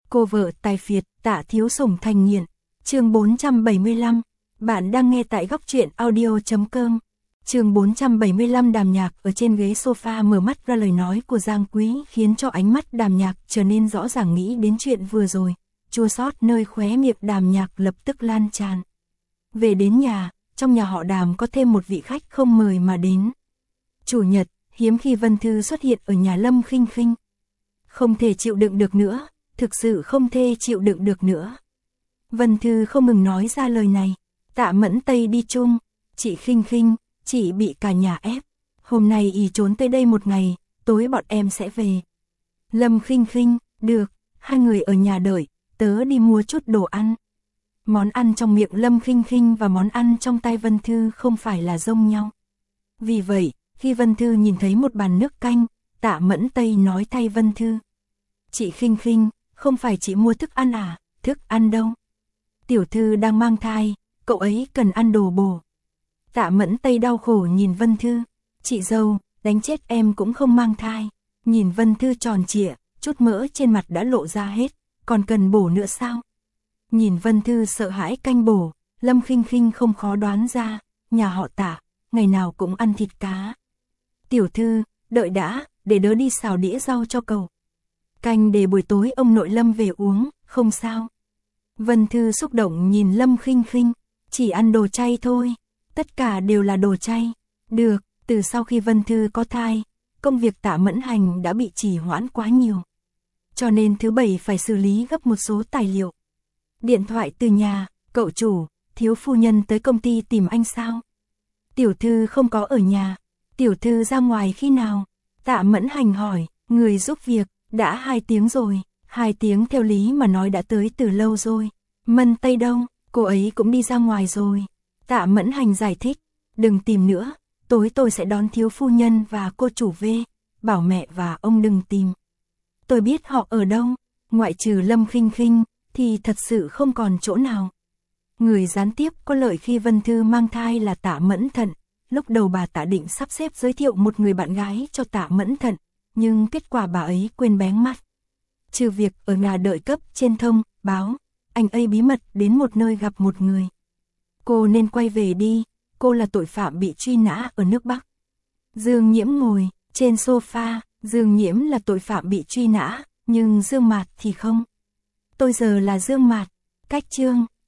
Cô vợ tài phiệt, Tạ Thiếu Sủng thành nghiện. Chương 475. Bạn đang nghe tại góc truyện audio.com. Chương 475. Đàm Nhạc ở trên ghế sofa mở mắt ra, lời nói của Giang Quý khiến cho ánh mắt Đàm Nhạc trở nên rõ ràng, nghĩ đến chuyện vừa rồi, chua xót nơi khóe miệng Đàm Nhạc lập tức lan tràn. Về đến nhà, trong nhà họ Đàm có thêm một vị khách không mời mà đến. Chủ nhật, hiếm khi Vân Thư xuất hiện ở nhà Lâm Khinh Khinh. Không thể chịu đựng được nữa, thực sự không thể chịu đựng được nữa. Vân Thư không ngừng nói ra lời này. Tạ Mẫn Tây đi chung, chị Khinh Khinh, chị bị cả nhà ép. Hôm nay ý trốn tới đây một ngày, tối bọn em sẽ về. Lâm Khinh Khinh, được, hai người ở nhà đợi, tớ đi mua chút đồ ăn. Món ăn trong miệng Lâm Khinh Khinh và món ăn trong tay Vân Thư không phải là giống nhau. Vì vậy, khi Vân Thư nhìn thấy một bàn nước canh, Tạ Mẫn Tây nói thay Vân Thư. Chị Khinh Khinh, không phải chị mua thức ăn à, thức ăn đâu. Tiểu thư đang mang thai, cậu ấy cần ăn đồ bổ. Tạ Mẫn Tây đau khổ nhìn Vân Thư. Chị dâu, đánh chết em cũng không mang thai. Nhìn Vân Thư tròn trịa, chút mỡ trên mặt đã lộ ra hết, còn cần bổ nữa sao? Nhìn Vân Thư sợ hãi canh bổ, Lâm Khinh Khinh không khó đoán ra, nhà họ Tạ, ngày nào cũng ăn thịt cá. Tiểu thư, đợi đã, để đỡ đi xào đĩa rau cho cậu. Canh để buổi tối ông nội Lâm về uống, không sao. Vân Thư xúc động nhìn Lâm Khinh Khinh, chỉ ăn đồ chay thôi, tất cả đều là đồ chay. Được, từ sau khi Vân Thư có thai, công việc Tạ Mẫn Hành đã bị trì hoãn quá nhiều. Cho nên thứ bảy phải xử lý gấp một số tài liệu. Điện thoại từ nhà, cậu chủ, thiếu phu nhân tới công ty tìm anh sao? Tiểu thư không có ở nhà, tiểu thư ra ngoài khi nào? Tạ Mẫn Hành hỏi, người giúp việc, đã 2 tiếng rồi, 2 tiếng theo lý mà nói đã tới từ lâu rồi. Mân Tây đâu, cô ấy cũng đi ra ngoài rồi. Tạ Mẫn Hành giải thích, đừng tìm nữa, tối tôi sẽ đón thiếu phu nhân và cô chủ về, bảo mẹ và ông đừng tìm. Tôi biết họ ở đâu, ngoại trừ Lâm Khinh Khinh, thì thật sự không còn chỗ nào. Người gián tiếp có lợi khi Vân Thư mang thai là Tạ Mẫn Thận. Lúc đầu bà Tạ định sắp xếp giới thiệu một người bạn gái cho Tạ Mẫn Thận, nhưng kết quả bà ấy quên bén mắt. Trừ việc ở nhà đợi cấp trên thông báo, anh ấy bí mật đến một nơi gặp một người. Cô nên quay về đi, cô là tội phạm bị truy nã ở nước Bắc. Dương Nhiễm ngồi trên sofa, Dương Nhiễm là tội phạm bị truy nã, nhưng Dương Mạt thì không. Tôi giờ là Dương Mạt, cách chương.